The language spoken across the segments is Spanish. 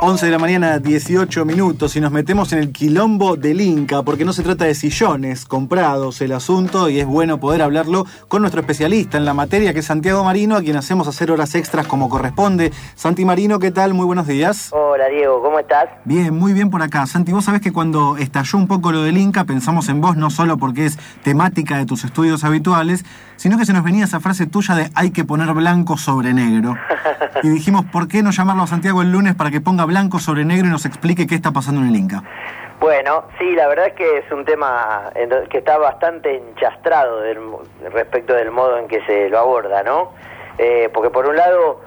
11 de la mañana, 18 minutos, y nos metemos en el quilombo del Inca, porque no se trata de sillones comprados el asunto, y es bueno poder hablarlo con nuestro especialista en la materia, que es Santiago Marino, a quien hacemos hacer horas extras como corresponde. Santi Marino, ¿qué tal? Muy buenos días. Hola, Diego, ¿cómo estás? Bien, muy bien por acá. Santi, vos sabés que cuando estalló un poco lo del Inca, pensamos en vos no solo porque es temática de tus estudios habituales, sino que se nos venía esa frase tuya de hay que poner blanco sobre negro. Y dijimos, ¿por qué no llamarlo a Santiago el lunes para que ponga blanco sobre negro y nos explique qué está pasando en el Inca? Bueno, sí, la verdad es que es un tema que está bastante enchastrado respecto del modo en que se lo aborda, ¿no? Porque por un lado,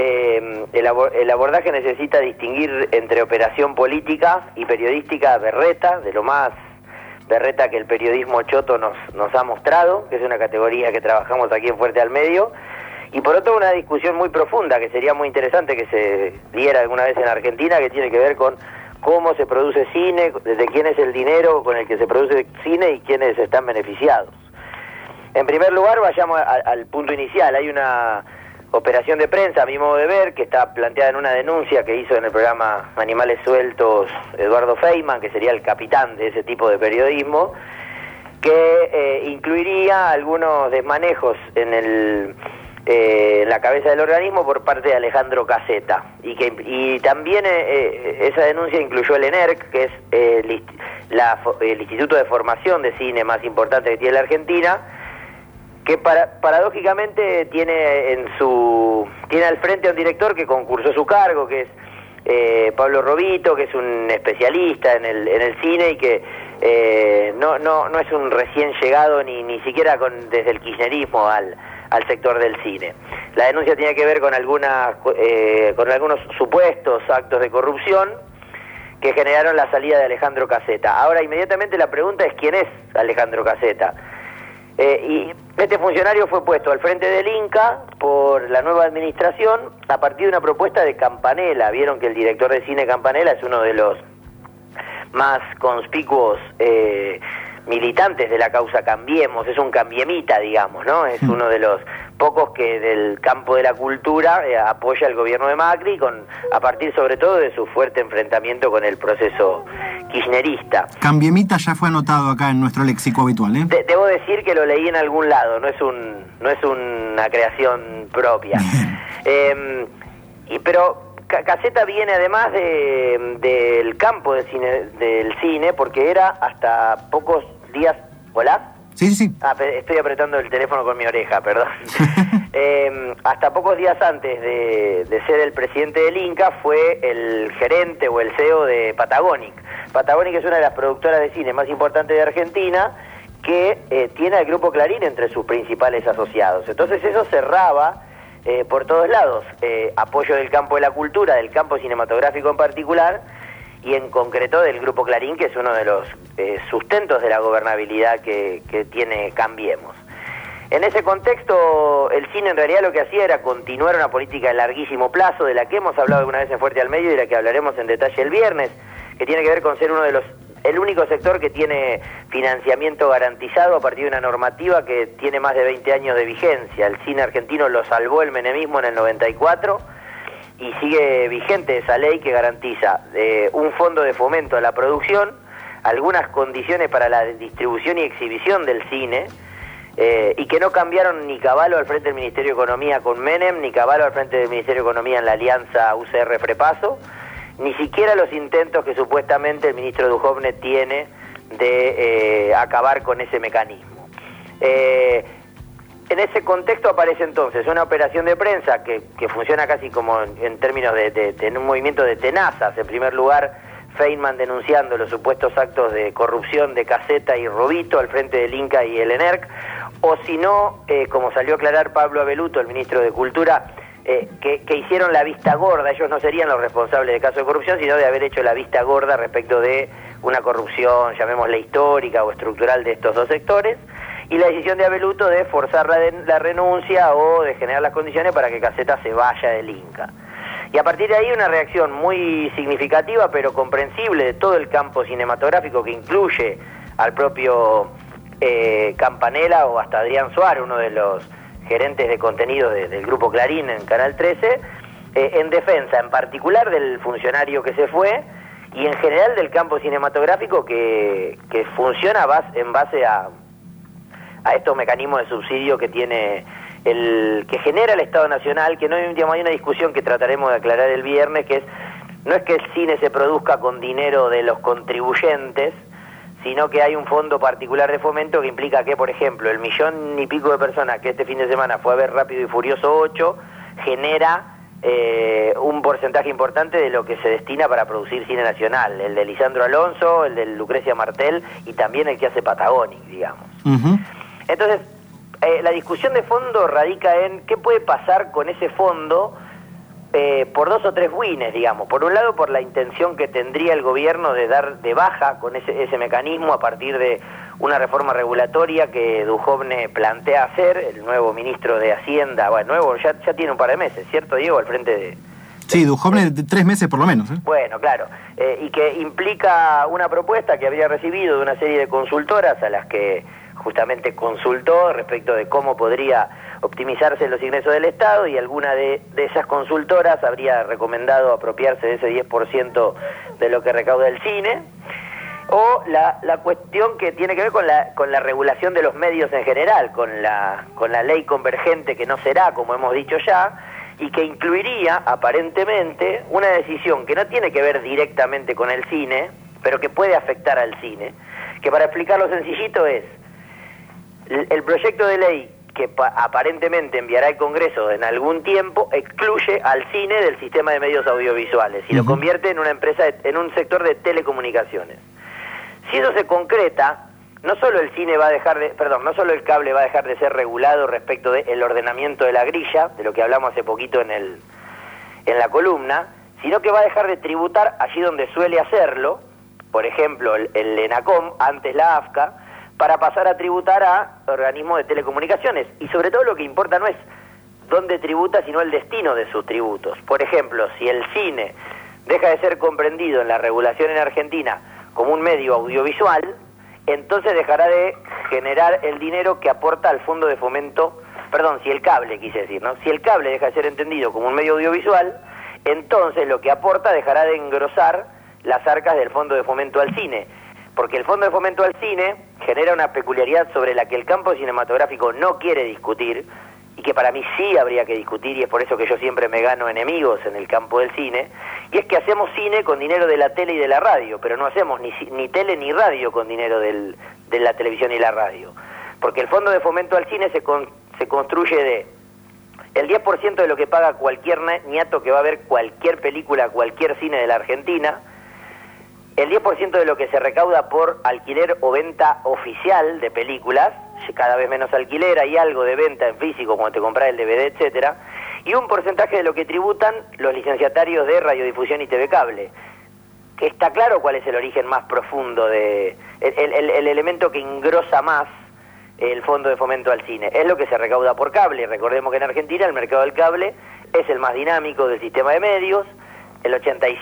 el abordaje necesita distinguir entre operación política y periodística berreta, de lo más berreta que el periodismo choto nos ha mostrado, que es una categoría que trabajamos aquí en Fuerte al Medio, y por otro una discusión muy profunda, que sería muy interesante que se diera alguna vez en Argentina, que tiene que ver con cómo se produce cine, desde quién es el dinero con el que se produce cine y quiénes están beneficiados. En primer lugar, vayamos al punto inicial. Hay una operación de prensa, a mi modo de ver, que está planteada en una denuncia que hizo en el programa Animales Sueltos Eduardo Feynman, que sería el capitán de ese tipo de periodismo, que incluiría algunos desmanejos en la cabeza del organismo por parte de Alejandro Caseta, y también esa denuncia incluyó el ENERC, que es el Instituto de Formación de Cine más importante que tiene la Argentina, que paradójicamente tiene al frente a un director que concursó su cargo, que es Pablo Robito, que es un especialista en el cine y que no es un recién llegado ni siquiera desde el kirchnerismo al sector del cine. La denuncia tiene que ver con algunos supuestos actos de corrupción que generaron la salida de Alejandro Caseta. Ahora, inmediatamente la pregunta es ¿quién es Alejandro Caseta? Y este funcionario fue puesto al frente del Inca por la nueva administración a partir de una propuesta de Campanella. Vieron que el director de cine Campanella es uno de los más conspicuos militantes de la causa Cambiemos, es un cambiemita, digamos, ¿no? Es uno de los pocos que del campo de la cultura apoya al gobierno de Macri, a partir sobre todo de su fuerte enfrentamiento con el proceso kirchnerista. Cambiemita ya fue anotado acá en nuestro léxico habitual, ¿eh? Debo decir que lo leí en algún lado, no es una creación propia. Pero Caseta viene además del campo del cine, porque era hasta pocos días... ¿Hola? Sí. Estoy apretando el teléfono con mi oreja, perdón. Hasta pocos días antes de ser el presidente del Inca fue el gerente o el CEO de Patagonic. Patagonic es una de las productoras de cine más importantes de Argentina, que tiene al Grupo Clarín entre sus principales asociados. Entonces eso cerraba por todos lados, apoyo del campo de la cultura, del campo cinematográfico en particular, y en concreto del Grupo Clarín, que es uno de los sustentos de la gobernabilidad que tiene Cambiemos. En ese contexto, el cine en realidad lo que hacía era continuar una política de larguísimo plazo, de la que hemos hablado alguna vez en Fuerte al Medio y de la que hablaremos en detalle el viernes, que tiene que ver con ser el único sector que tiene financiamiento garantizado a partir de una normativa que tiene más de 20 años de vigencia. El cine argentino lo salvó el menemismo en el 94 y sigue vigente esa ley que garantiza un fondo de fomento a la producción, algunas condiciones para la distribución y exhibición del cine, y que no cambiaron ni Cavallo al frente del Ministerio de Economía con Menem, ni Cavallo al frente del Ministerio de Economía en la alianza UCR-Frepaso, ni siquiera los intentos que supuestamente el ministro Duhovne tiene de acabar con ese mecanismo. En ese contexto aparece entonces una operación de prensa que funciona casi como en términos de un movimiento de tenazas. En primer lugar, Feynman denunciando los supuestos actos de corrupción de Caseta y Robito al frente del Inca y el ENERC, o si no, como salió a aclarar Pablo Abeluto, el ministro de Cultura, que hicieron la vista gorda. Ellos no serían los responsables de casos de corrupción, sino de haber hecho la vista gorda respecto de una corrupción, llamémosla histórica o estructural, de estos dos sectores, y la decisión de Abeluto de forzar la renuncia o de generar las condiciones para que Caseta se vaya del Inca. Y a partir de ahí una reacción muy significativa pero comprensible de todo el campo cinematográfico, que incluye al propio Campanella o hasta Adrián Suárez, uno de los gerentes de contenido del Grupo Clarín en Canal 13, en defensa en particular del funcionario que se fue y en general del campo cinematográfico que funciona en base a estos mecanismos de subsidio que tiene que genera el Estado Nacional, que no hay, digamos, hay una discusión que trataremos de aclarar el viernes, que no es que el cine se produzca con dinero de los contribuyentes, sino que hay un fondo particular de fomento que implica que, por ejemplo, el 1.000.000 y pico de personas que este fin de semana fue a ver Rápido y Furioso 8, genera un porcentaje importante de lo que se destina para producir cine nacional, el de Lisandro Alonso, el de Lucrecia Martel y también el que hace Patagonic, digamos. Uh-huh. Entonces, la discusión de fondo radica en qué puede pasar con ese fondo por dos o tres wines, digamos. Por un lado, por la intención que tendría el gobierno de dar de baja con ese mecanismo a partir de una reforma regulatoria que Duhovne plantea hacer, el nuevo ministro de Hacienda, bueno, nuevo ya tiene un par de meses, ¿cierto, Diego? Al frente de... Sí, Duhovne de 3 meses por lo menos. Bueno, claro, y que implica una propuesta que habría recibido de una serie de consultoras a las que justamente consultó respecto de cómo podría optimizarse los ingresos del Estado, y alguna de esas consultoras habría recomendado apropiarse de ese 10% de lo que recauda el cine, o la cuestión que tiene que ver con la regulación de los medios en general, con la ley convergente que no será, como hemos dicho ya, y que incluiría aparentemente una decisión que no tiene que ver directamente con el cine, pero que puede afectar al cine, que para explicarlo sencillito es el proyecto de ley que aparentemente enviará el Congreso en algún tiempo, excluye al cine del sistema de medios audiovisuales y lo convierte en una empresa, en un sector de telecomunicaciones. Si eso se concreta, no solo el cine va a dejar de, no solo el cable va a dejar de ser regulado respecto del ordenamiento de la grilla, de lo que hablamos hace poquito en la columna, sino que va a dejar de tributar allí donde suele hacerlo, por ejemplo el ENACOM, antes la AFCA, para pasar a tributar a organismos de telecomunicaciones. Y sobre todo lo que importa no es dónde tributa, sino el destino de sus tributos. Por ejemplo, si el cine deja de ser comprendido en la regulación en Argentina como un medio audiovisual, entonces dejará de generar el dinero que aporta al fondo de fomento, si el cable, quise decir, ¿no? Si el cable deja de ser entendido como un medio audiovisual, entonces lo que aporta dejará de engrosar las arcas del fondo de fomento al cine, porque el fondo de fomento al cine genera una peculiaridad sobre la que el campo cinematográfico no quiere discutir, y que para mí sí habría que discutir, y es por eso que yo siempre me gano enemigos en el campo del cine, y es que hacemos cine con dinero de la tele y de la radio, pero no hacemos ni tele ni radio con dinero de la televisión y la radio, porque el fondo de fomento al cine se construye de el 10% de lo que paga cualquier niato que va a ver cualquier película, cualquier cine de la Argentina, el 10% de lo que se recauda por alquiler o venta oficial de películas, cada vez menos alquiler, hay algo de venta en físico, como te compras el DVD, etcétera, y un porcentaje de lo que tributan los licenciatarios de radiodifusión y TV Cable, que está claro cuál es el origen más profundo el elemento que engrosa más el fondo de fomento al cine. Es lo que se recauda por cable. Recordemos que en Argentina el mercado del cable es el más dinámico del sistema de medios. El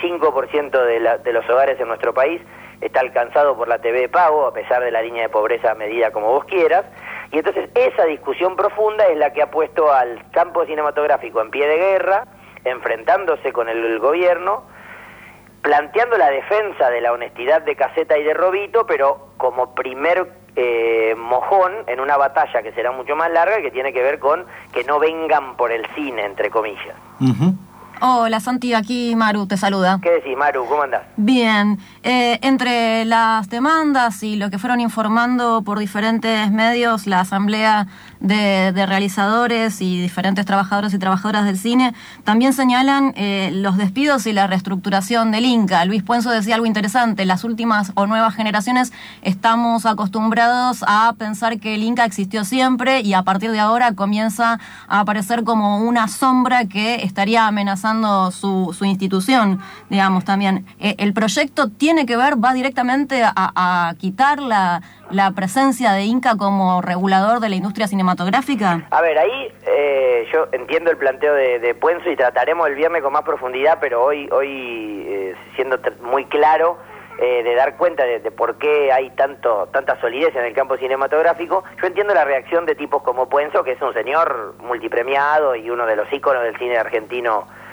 85% de los hogares en nuestro país está alcanzado por la TV de pago, a pesar de la línea de pobreza medida como vos quieras. Y entonces esa discusión profunda es la que ha puesto al campo cinematográfico en pie de guerra, enfrentándose con el gobierno, planteando la defensa de la honestidad de Caseta y de Robito, pero como primer mojón en una batalla que será mucho más larga, que tiene que ver con que no vengan por el cine, entre comillas. Uh-huh. Hola Santi, aquí Maru te saluda. ¿Qué decís, Maru? ¿Cómo andás? Bien, entre las demandas y lo que fueron informando por diferentes medios la Asamblea de Realizadores y diferentes trabajadores y trabajadoras del cine, también señalan los despidos y la reestructuración del Inca. Luis Puenzo decía algo interesante: las últimas o nuevas generaciones estamos acostumbrados a pensar que el Inca existió siempre y a partir de ahora comienza a aparecer como una sombra que estaría amenazando su institución, digamos, también. ¿El proyecto tiene que ver, va directamente a quitar la presencia de Inca como regulador de la industria cinematográfica? A ver, ahí yo entiendo el planteo de Puenzo y trataremos el viernes con más profundidad, pero hoy siendo muy claro, de dar cuenta de por qué hay tanta solidez en el campo cinematográfico. Yo entiendo la reacción de tipos como Puenzo, que es un señor multipremiado y uno de los íconos del cine argentino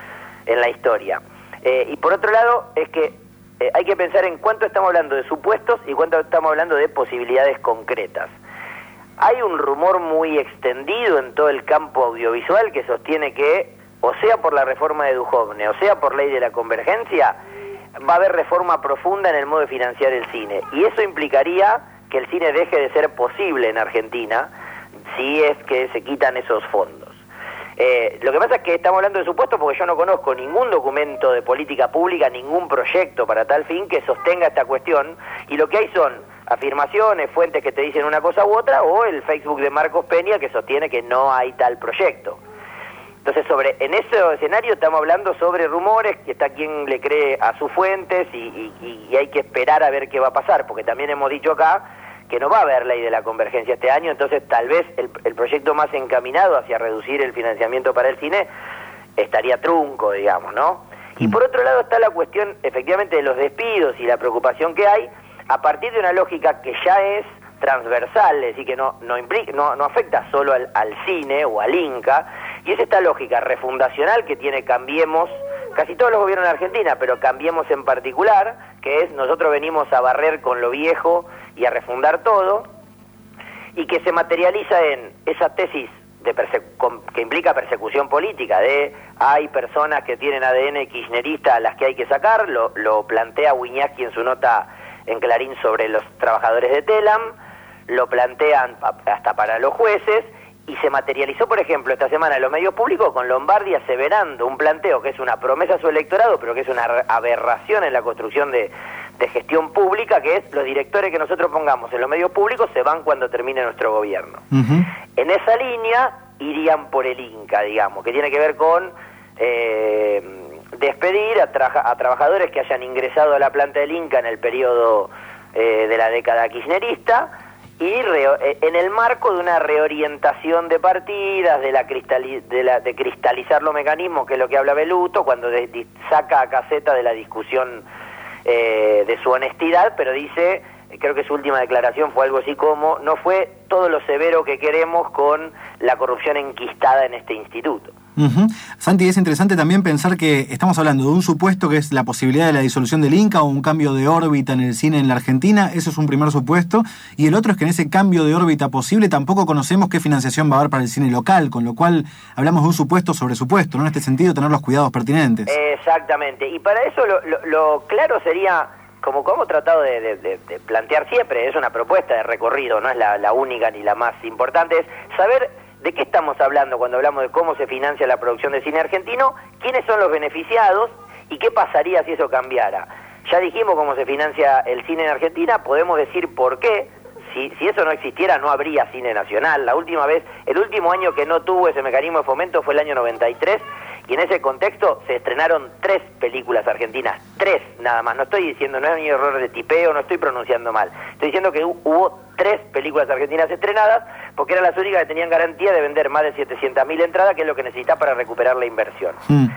en la historia. Y por otro lado, es que hay que pensar en cuánto estamos hablando de supuestos y cuánto estamos hablando de posibilidades concretas. Hay un rumor muy extendido en todo el campo audiovisual que sostiene que, o sea por la reforma de Duhovne, o sea por ley de la convergencia, va a haber reforma profunda en el modo de financiar el cine. Y eso implicaría que el cine deje de ser posible en Argentina si es que se quitan esos fondos. Lo que pasa es que estamos hablando de supuestos porque yo no conozco ningún documento de política pública, ningún proyecto para tal fin que sostenga esta cuestión, y lo que hay son afirmaciones, fuentes que te dicen una cosa u otra, o el Facebook de Marcos Peña que sostiene que no hay tal proyecto. Entonces, en ese escenario estamos hablando sobre rumores, que está quien le cree a sus fuentes y hay que esperar a ver qué va a pasar, porque también hemos dicho acá que no va a haber ley de la convergencia este año, entonces tal vez el proyecto más encaminado hacia reducir el financiamiento para el cine estaría trunco, digamos, ¿no? Y por otro lado está la cuestión, efectivamente, de los despidos y la preocupación que hay a partir de una lógica que ya es transversal, es decir, que no afecta solo al cine o al Inca, y es esta lógica refundacional que tiene Cambiemos, casi todos los gobiernos de Argentina, pero Cambiemos en particular, que es nosotros venimos a barrer con lo viejo y a refundar todo, y que se materializa en esa tesis que implica persecución política, de hay personas que tienen ADN kirchnerista a las que hay que sacar, lo plantea Wiñaski en su nota en Clarín sobre los trabajadores de Telam, lo plantean hasta para los jueces, y se materializó, por ejemplo, esta semana en los medios públicos con Lombardi aseverando un planteo que es una promesa a su electorado, pero que es una aberración en la construcción de gestión pública, que es los directores que nosotros pongamos en los medios públicos se van cuando termine nuestro gobierno. Uh-huh. En esa línea irían por el Inca, digamos, que tiene que ver con despedir a trabajadores que hayan ingresado a la planta del Inca en el periodo de la década kirchnerista, y en el marco de una reorientación de partidas, de cristalizar los mecanismos, que es lo que habla Beluto, cuando saca a Caseta de la discusión de su honestidad, pero dice, creo que su última declaración fue algo así como, no fue todo lo severo que queremos con la corrupción enquistada en este instituto. Uh-huh. Santi, es interesante también pensar que estamos hablando de un supuesto que es la posibilidad de la disolución del Inca o un cambio de órbita en el cine en la Argentina. Eso es un primer supuesto, y el otro es que en ese cambio de órbita posible tampoco conocemos qué financiación va a haber para el cine local, con lo cual hablamos de un supuesto sobre supuesto, ¿no? En este sentido, tener los cuidados pertinentes. Exactamente, y para eso lo claro sería, como hemos tratado de plantear siempre, es una propuesta de recorrido, no es la única ni la más importante, es saber de qué estamos hablando cuando hablamos de cómo se financia la producción de cine argentino, quiénes son los beneficiados y qué pasaría si eso cambiara. Ya dijimos cómo se financia el cine en Argentina, podemos decir por qué. Si eso no existiera, no habría cine nacional. El último año que no tuvo ese mecanismo de fomento fue el año 93, y en ese contexto se estrenaron 3 películas argentinas, 3 nada más. No estoy diciendo, no es un error de tipeo, no estoy pronunciando mal. Estoy diciendo que hubo 3 películas argentinas estrenadas, porque eran las únicas que tenían garantía de vender más de 700.000 entradas, que es lo que necesita para recuperar la inversión.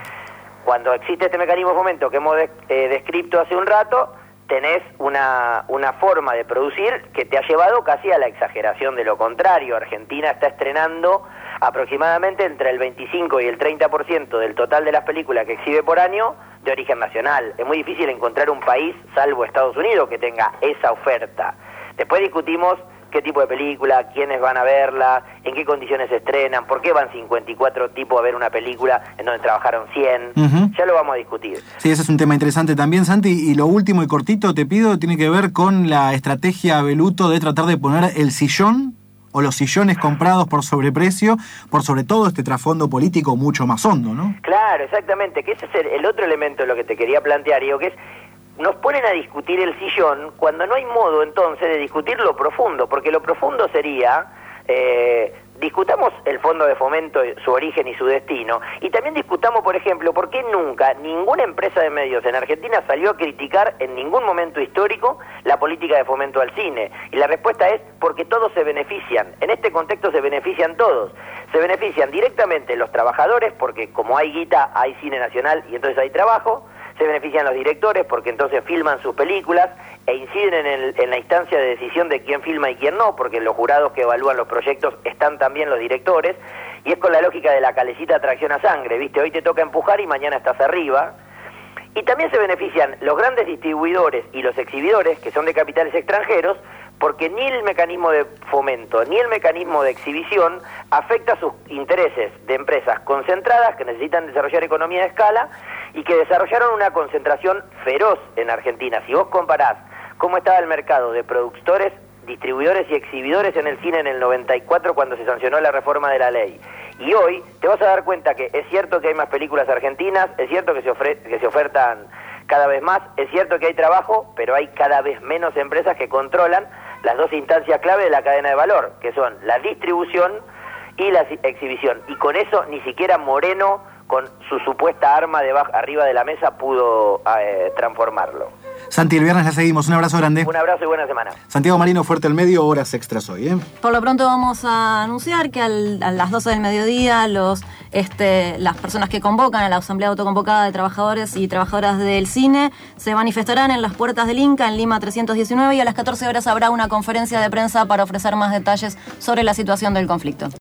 Cuando existe este mecanismo de fomento que hemos descrito hace un rato, tenés una forma de producir que te ha llevado casi a la exageración de lo contrario. Argentina está estrenando aproximadamente entre el 25 y el 30% del total de las películas que exhibe por año de origen nacional. Es muy difícil encontrar un país, salvo Estados Unidos, que tenga esa oferta. Después discutimos qué tipo de película, quiénes van a verla, en qué condiciones se estrenan, por qué van 54 tipos a ver una película en donde trabajaron 100. Uh-huh. Ya lo vamos a discutir. Sí, ese es un tema interesante también, Santi. Y lo último y cortito te pido, tiene que ver con la estrategia Beluto de tratar de poner el sillón o los sillones comprados por sobreprecio, por sobre todo este trasfondo político mucho más hondo, ¿no? Claro, exactamente, que ese es el otro elemento de lo que te quería plantear, digo, que es, nos ponen a discutir el sillón cuando no hay modo entonces de discutir lo profundo, porque lo profundo sería, discutamos el fondo de fomento, su origen y su destino, y también discutamos, por ejemplo, por qué nunca ninguna empresa de medios en Argentina salió a criticar en ningún momento histórico la política de fomento al cine. Y la respuesta es porque todos se benefician. En este contexto se benefician todos. Se benefician directamente los trabajadores, porque como hay guita, hay cine nacional y entonces hay trabajo. Se benefician los directores porque entonces filman sus películas e inciden en la instancia de decisión de quién filma y quién no, porque los jurados que evalúan los proyectos están también los directores. y es con la lógica de la calecita tracción a sangre, ¿viste? Hoy te toca empujar y mañana estás arriba. Y también se benefician los grandes distribuidores y los exhibidores, que son de capitales extranjeros, porque ni el mecanismo de fomento ni el mecanismo de exhibición afecta sus intereses de empresas concentradas que necesitan desarrollar economía de escala y que desarrollaron una concentración feroz en Argentina. Si vos comparás cómo estaba el mercado de productores, distribuidores y exhibidores en el cine en el 94 cuando se sancionó la reforma de la ley, y hoy te vas a dar cuenta que es cierto que hay más películas argentinas, es cierto que se ofertan cada vez más, es cierto que hay trabajo, pero hay cada vez menos empresas que controlan las dos instancias clave de la cadena de valor, que son la distribución y la exhibición. Y con eso ni siquiera Moreno, con su supuesta arma arriba de la mesa, pudo transformarlo. Santi, el viernes la seguimos. Un abrazo grande. Un abrazo y buena semana. Santiago Marino, Fuerte al Medio, horas extras hoy, ¿eh? Por lo pronto vamos a anunciar que a las 12 del mediodía las personas que convocan a la Asamblea Autoconvocada de Trabajadores y Trabajadoras del Cine se manifestarán en las puertas del Inca en Lima 319 y a las 14 horas habrá una conferencia de prensa para ofrecer más detalles sobre la situación del conflicto.